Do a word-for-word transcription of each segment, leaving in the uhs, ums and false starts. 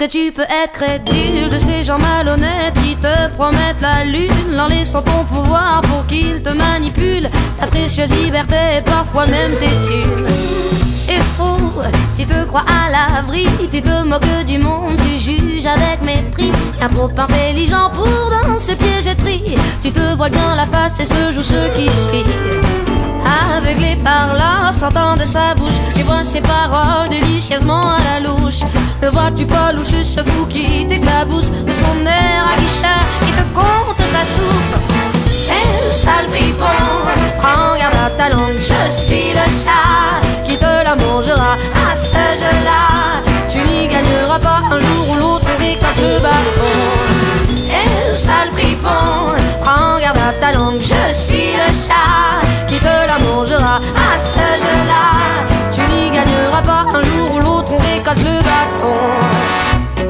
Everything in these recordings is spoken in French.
que tu peux être crédule de ces gens malhonnêtes qui te promettent la lune en laissant ton pouvoir pour qu'ils te manipulent ta précieuse liberté et parfois même tes thunes. C'est fou, tu te crois à l'abri, tu te moques du monde, tu juges avec mépris. Un trop intelligent pour dans ce piège et tri. Tu te vois bien la face et se joue ce qui suit. Aveuglé par là, sentant de sa bouche, tu vois ses paroles délicieusement à la louche. Ne vois-tu pas louche ce fou qui t'éclabousse de son air aguicheur qui te compte sa soupe? Eh, sale fripon, prends garde à ta langue, je suis le chat qui te la mangera à ce jeu-là. Tu n'y gagneras pas un jour ou l'autre avec le bâton. Eh, sale fripon, prends garde à ta langue, je suis le chat qui te la mangera à ce jeu-là. Tu n'y gagneras pas un jour ou l'autre, on récolte le bâton.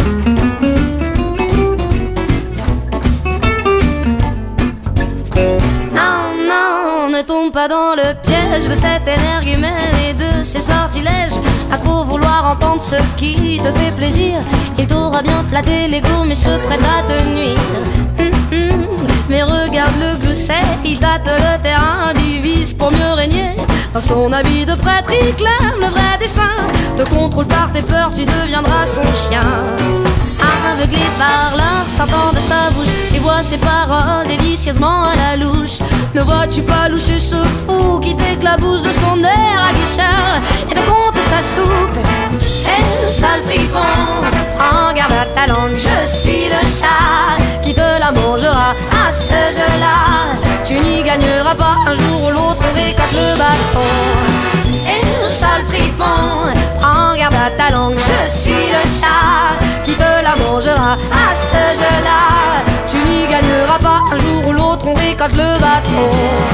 Non, non, ne tombe pas dans le piège de cet énergumène et de ses sortilèges. À trop vouloir entendre ce qui te fait plaisir, il t'aura bien flatté l'ego mais se prête à te nuire. Hum, hum. Mais regarde le glousset, il tâte le terrain, divise pour mieux régner. Dans son habit de prêtre, il clame le vrai dessein. Te contrôle par tes peurs, tu deviendras son chien. Aveuglé par l'art, sentant de sa bouche, tu vois ses paroles délicieusement à la louche. Ne vois-tu pas loucher ce fou qui t'éclabousse de son air aguicheur et te compte sa soupe? Eh, sale fripon, prends garde à ta langue, je suis le chat qui te la mangera à ce jeu-là. Tu n'y gagneras pas un jour ou l'autre, on récolte le bâton. Eh, sale fripon, prends garde à ta langue, je suis le chat qui te la mangera à ce jeu-là. Tu n'y gagneras pas un jour ou l'autre, on récolte le bâton.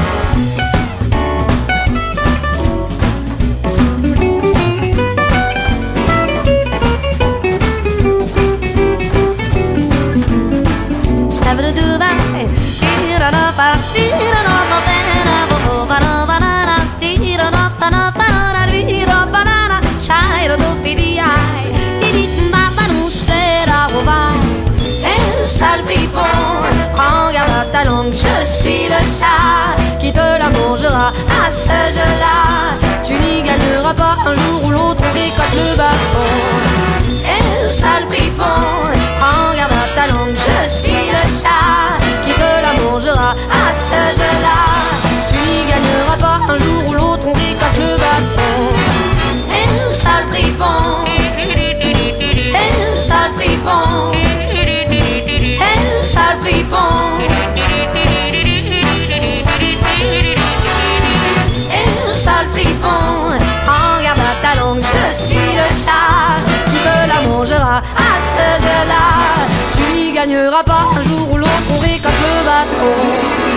Eh, sale fripon, prends garde à ta langue, je suis le chat qui te la mangera à ce jeu-là. Tu n'y gagneras pas un jour ou l'autre, on récolte le bâton. Eh, sale fripon, prends garde à ta langue, je suis le chat qui te la mangera à ce jeu-là. Tu n'y gagneras pas un jour ou l'autre, on récolte le bâton. Eh, sale fripon, eh, sale fripon, eh, sale fripon, eh, sale fripon, prends garde à ta langue, je suis le chat qui te la mangera à ce jeu-là. Tu n'y gagneras pas un jour ou l'autre, on récolte le bâton.